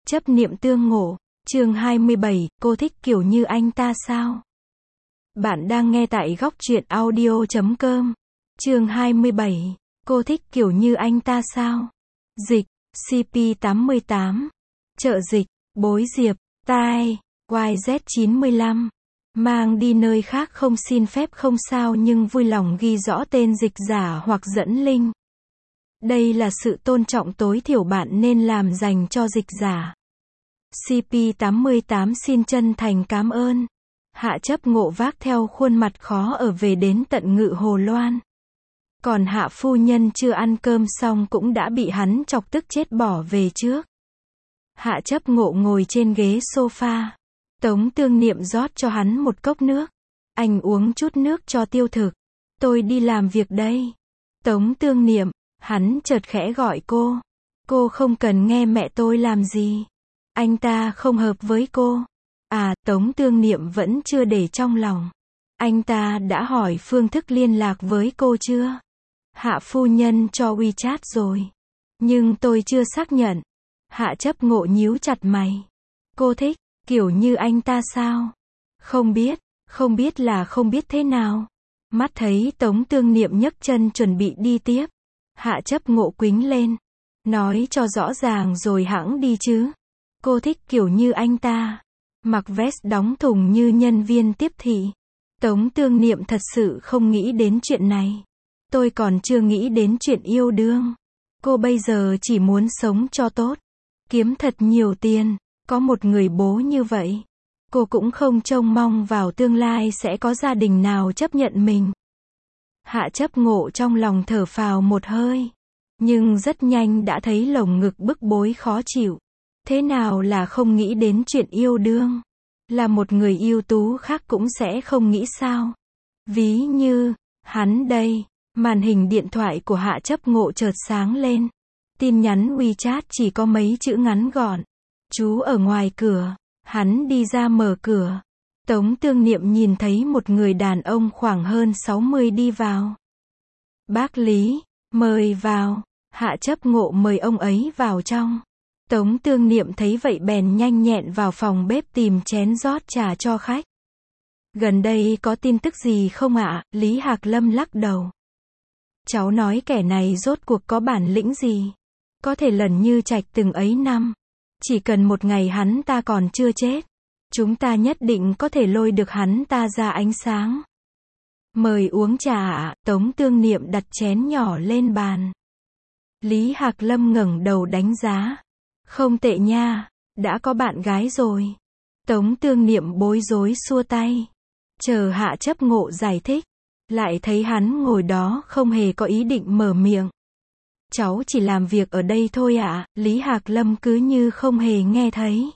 Chấp niệm tương ngộ, chương 27, cô thích kiểu như anh ta sao? Bạn đang nghe tại góc truyện audio.com. Chương 27, cô thích kiểu như anh ta sao? Dịch, CP88. Trợ dịch, Bối Diệp, tai, YZ95. Mang đi nơi khác không xin phép không sao nhưng vui lòng ghi rõ tên dịch giả hoặc dẫn link. Đây là sự tôn trọng tối thiểu bạn nên làm dành cho dịch giả. CP88 xin chân thành cảm ơn. Hạ chấp ngộ vác theo khuôn mặt khó ở về đến tận Ngự Hồ Loan. Còn hạ phu nhân chưa ăn cơm xong cũng đã bị hắn chọc tức chết bỏ về trước. Hạ chấp ngộ ngồi trên ghế sofa. Tống Tương Niệm rót cho hắn một cốc nước. Anh uống chút nước cho tiêu thực. Tôi đi làm việc đây. Tống Tương Niệm, hắn chợt khẽ gọi cô. Cô không cần nghe mẹ tôi làm gì. Anh ta không hợp với cô. À, Tống Tương Niệm vẫn chưa để trong lòng. Anh ta đã hỏi phương thức liên lạc với cô chưa? Hạ phu nhân cho WeChat rồi. Nhưng tôi chưa xác nhận. Hạ chấp ngộ nhíu chặt mày. Cô thích kiểu như anh ta sao? Không biết là không biết thế nào. Mắt thấy Tống Tương Niệm nhấc chân chuẩn bị đi tiếp. Hạ chấp ngộ quính lên. Nói cho rõ ràng rồi hẵng đi chứ. Cô thích kiểu như anh ta. Mặc vest đóng thùng như nhân viên tiếp thị. Tống Tương Niệm thật sự không nghĩ đến chuyện này. Tôi còn chưa nghĩ đến chuyện yêu đương. Cô bây giờ chỉ muốn sống cho tốt. Kiếm thật nhiều tiền. Có một người bố như vậy. Cô cũng không trông mong vào tương lai sẽ có gia đình nào chấp nhận mình. Hạ chấp ngộ trong lòng thở phào một hơi. Nhưng rất nhanh đã thấy lồng ngực bức bối khó chịu. Thế nào là không nghĩ đến chuyện yêu đương? Là một người ưu tú khác cũng sẽ không nghĩ sao? Ví như, hắn đây. Màn hình điện thoại của hạ chấp ngộ chợt sáng lên. Tin nhắn WeChat chỉ có mấy chữ ngắn gọn. Chú ở ngoài cửa. Hắn đi ra mở cửa. Tống Tương Niệm nhìn thấy một người đàn ông khoảng hơn 60 đi vào. Bác Lý, mời vào. Hạ chấp ngộ mời ông ấy vào trong. Tống Tương Niệm thấy vậy bèn nhanh nhẹn vào phòng bếp tìm chén rót trà cho khách. Gần đây có tin tức gì không ạ? Lý Hạc Lâm lắc đầu. Cháu nói kẻ này rốt cuộc có bản lĩnh gì? Có thể lần như trạch từng ấy năm. Chỉ cần một ngày hắn ta còn chưa chết. Chúng ta nhất định có thể lôi được hắn ta ra ánh sáng. Mời uống trà ạ. Tống Tương Niệm đặt chén nhỏ lên bàn. Lý Hạc Lâm ngẩng đầu đánh giá. Không tệ nha, đã có bạn gái rồi. Tống Tương Niệm bối rối xua tay. Chờ hạ chấp ngộ giải thích. Lại thấy hắn ngồi đó không hề có ý định mở miệng. Cháu chỉ làm việc ở đây thôi ạ. Lý Hạc Lâm cứ như không hề nghe thấy.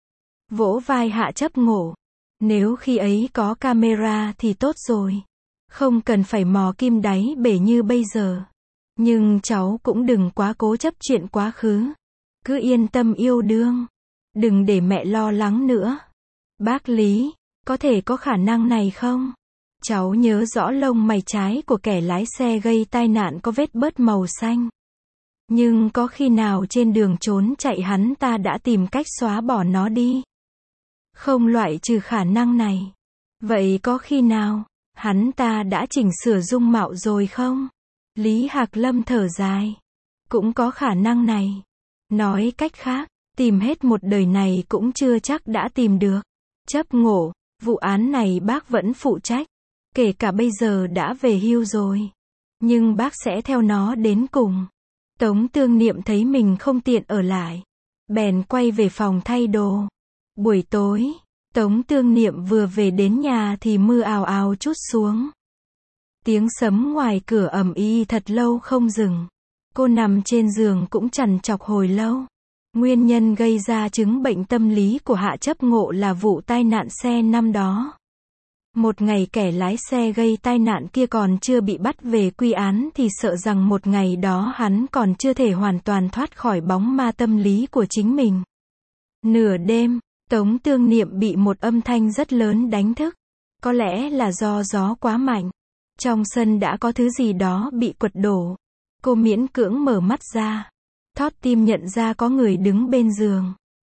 Vỗ vai hạ chấp ngộ. Nếu khi ấy có camera thì tốt rồi. Không cần phải mò kim đáy bể như bây giờ. Nhưng cháu cũng đừng quá cố chấp chuyện quá khứ. Cứ yên tâm yêu đương. Đừng để mẹ lo lắng nữa. Bác Lý, có thể có khả năng này không? Cháu nhớ rõ lông mày trái của kẻ lái xe gây tai nạn có vết bớt màu xanh. Nhưng có khi nào trên đường trốn chạy hắn ta đã tìm cách xóa bỏ nó đi? Không loại trừ khả năng này. Vậy có khi nào hắn ta đã chỉnh sửa dung mạo rồi không? Lý Hạc Lâm thở dài. Cũng có khả năng này. Nói cách khác, tìm hết một đời này cũng chưa chắc đã tìm được. Chấp ngộ, vụ án này bác vẫn phụ trách. Kể cả bây giờ đã về hưu rồi. Nhưng bác sẽ theo nó đến cùng. Tống Tương Niệm thấy mình không tiện ở lại. Bèn quay về phòng thay đồ. Buổi tối, Tống Tương Niệm vừa về đến nhà thì mưa ào ào trút xuống. Tiếng sấm ngoài cửa ầm ĩ thật lâu không dừng. Cô nằm trên giường cũng trằn trọc hồi lâu. Nguyên nhân gây ra chứng bệnh tâm lý của hạ chấp ngộ là vụ tai nạn xe năm đó. Một ngày kẻ lái xe gây tai nạn kia còn chưa bị bắt về quy án thì sợ rằng một ngày đó hắn còn chưa thể hoàn toàn thoát khỏi bóng ma tâm lý của chính mình. Nửa đêm, Tống Tương Niệm bị một âm thanh rất lớn đánh thức. Có lẽ là do gió quá mạnh. Trong sân đã có thứ gì đó bị quật đổ. Cô miễn cưỡng mở mắt ra. Thót tim nhận ra có người đứng bên giường.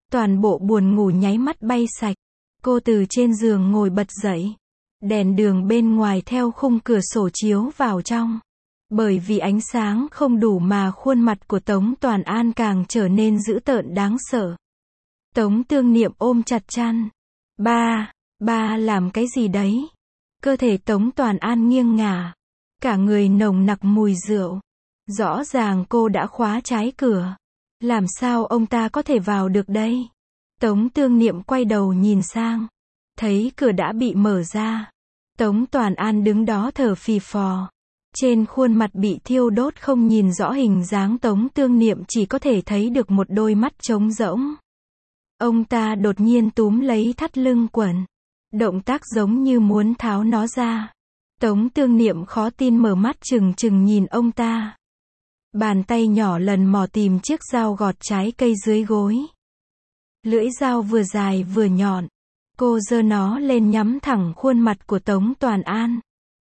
Toàn bộ buồn ngủ nháy mắt bay sạch. Cô từ trên giường ngồi bật dậy. Đèn đường bên ngoài theo khung cửa sổ chiếu vào trong. Bởi vì ánh sáng không đủ mà khuôn mặt của Tống Toàn An càng trở nên dữ tợn đáng sợ. Tống Tương Niệm ôm chặt chăn. Ba làm cái gì đấy? Cơ thể Tống Toàn An nghiêng ngả. Cả người nồng nặc mùi rượu. Rõ ràng cô đã khóa trái cửa. Làm sao ông ta có thể vào được đây? Tống Tương Niệm quay đầu nhìn sang. Thấy cửa đã bị mở ra. Tống Toàn An đứng đó thở phì phò. Trên khuôn mặt bị thiêu đốt không nhìn rõ hình dáng, Tống Tương Niệm chỉ có thể thấy được một đôi mắt trống rỗng. Ông ta đột nhiên túm lấy thắt lưng quần. Động tác giống như muốn tháo nó ra. Tống Tương Niệm khó tin mở mắt trừng trừng nhìn ông ta. Bàn tay nhỏ lần mò tìm chiếc dao gọt trái cây dưới gối. Lưỡi dao vừa dài vừa nhọn. Cô giơ nó lên nhắm thẳng khuôn mặt của Tống Toàn An.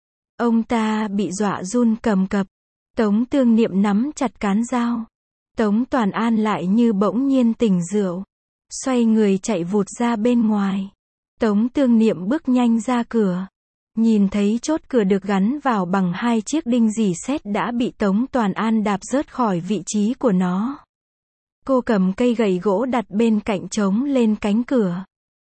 Ông ta bị dọa run cầm cập. Tống Tương Niệm nắm chặt cán dao. Tống Toàn An lại như bỗng nhiên tỉnh rượu. Xoay người chạy vụt ra bên ngoài. Tống Tương Niệm bước nhanh ra cửa. Nhìn thấy chốt cửa được gắn vào bằng 2 chiếc đinh rỉ sét đã bị Tống Toàn An đạp rớt khỏi vị trí của nó. Cô cầm cây gậy gỗ đặt bên cạnh chống lên cánh cửa.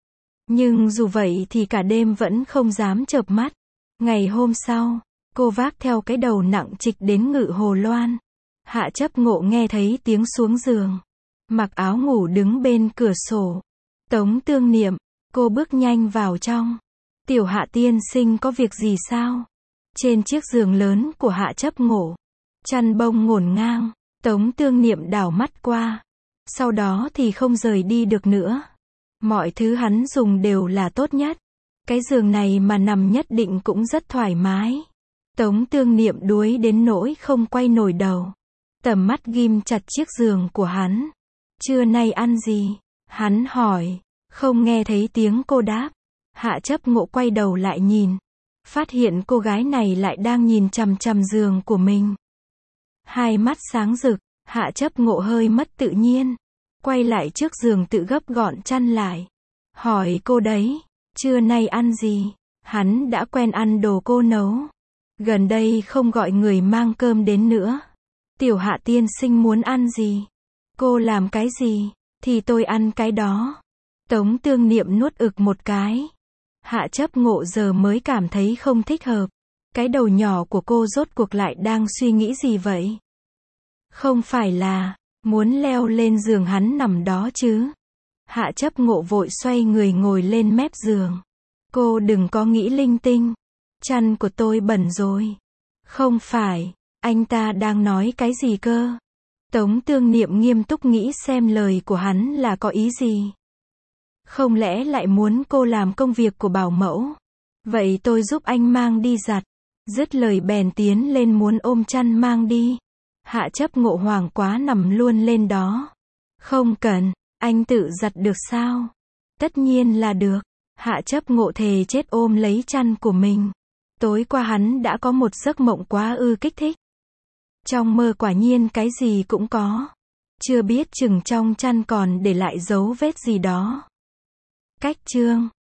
Nhưng dù vậy thì cả đêm vẫn không dám chợp mắt. Ngày hôm sau, cô vác theo cái đầu nặng trịch đến Ngự Hồ Loan. Hạ Chấp Ngộ nghe thấy tiếng xuống giường. Mặc áo ngủ đứng bên cửa sổ. Tống Tương Niệm, cô bước nhanh vào trong. Tiểu Hạ tiên sinh có việc gì sao? Trên chiếc giường lớn của Hạ Chấp Ngộ, chăn bông ngổn ngang. Tống Tương Niệm đảo mắt qua. Sau đó thì không rời đi được nữa. Mọi thứ hắn dùng đều là tốt nhất. Cái giường này mà nằm nhất định cũng rất thoải mái. Tống Tương Niệm đuối đến nỗi không quay nổi đầu. Tầm mắt ghim chặt chiếc giường của hắn. Trưa nay ăn gì? Hắn hỏi. Không nghe thấy tiếng cô đáp. Hạ Chấp Ngộ quay đầu lại nhìn. Phát hiện cô gái này lại đang nhìn chằm chằm giường của mình. Hai mắt sáng rực. Hạ Chấp Ngộ hơi mất tự nhiên. Quay lại trước giường tự gấp gọn chăn lại. Hỏi cô đấy. Trưa nay ăn gì? Hắn đã quen ăn đồ cô nấu. Gần đây không gọi người mang cơm đến nữa. Tiểu Hạ tiên sinh muốn ăn gì? Cô làm cái gì? Thì tôi ăn cái đó. Tống Tương Niệm nuốt ực một cái. Hạ Chấp Ngộ giờ mới cảm thấy không thích hợp. Cái đầu nhỏ của cô rốt cuộc lại đang suy nghĩ gì vậy? Không phải là muốn leo lên giường hắn nằm đó chứ? Hạ Chấp Ngộ vội xoay người ngồi lên mép giường. Cô đừng có nghĩ linh tinh. Chăn của tôi bẩn rồi. Không phải, anh ta đang nói cái gì cơ? Tống Tương Niệm nghiêm túc nghĩ xem lời của hắn là có ý gì. Không lẽ lại muốn cô làm công việc của bảo mẫu? Vậy tôi giúp anh mang đi giặt. Dứt lời bèn tiến lên muốn ôm chăn mang đi. Hạ Chấp Ngộ hoảng quá nằm luôn lên đó. Không cần, anh tự giặt được sao? Tất nhiên là được. Hạ Chấp Ngộ thề chết ôm lấy chăn của mình. Tối qua hắn đã có một giấc mộng quá kích thích. Trong mơ quả nhiên cái gì cũng có. Chưa biết chừng trong chăn còn để lại dấu vết gì đó. Cách chương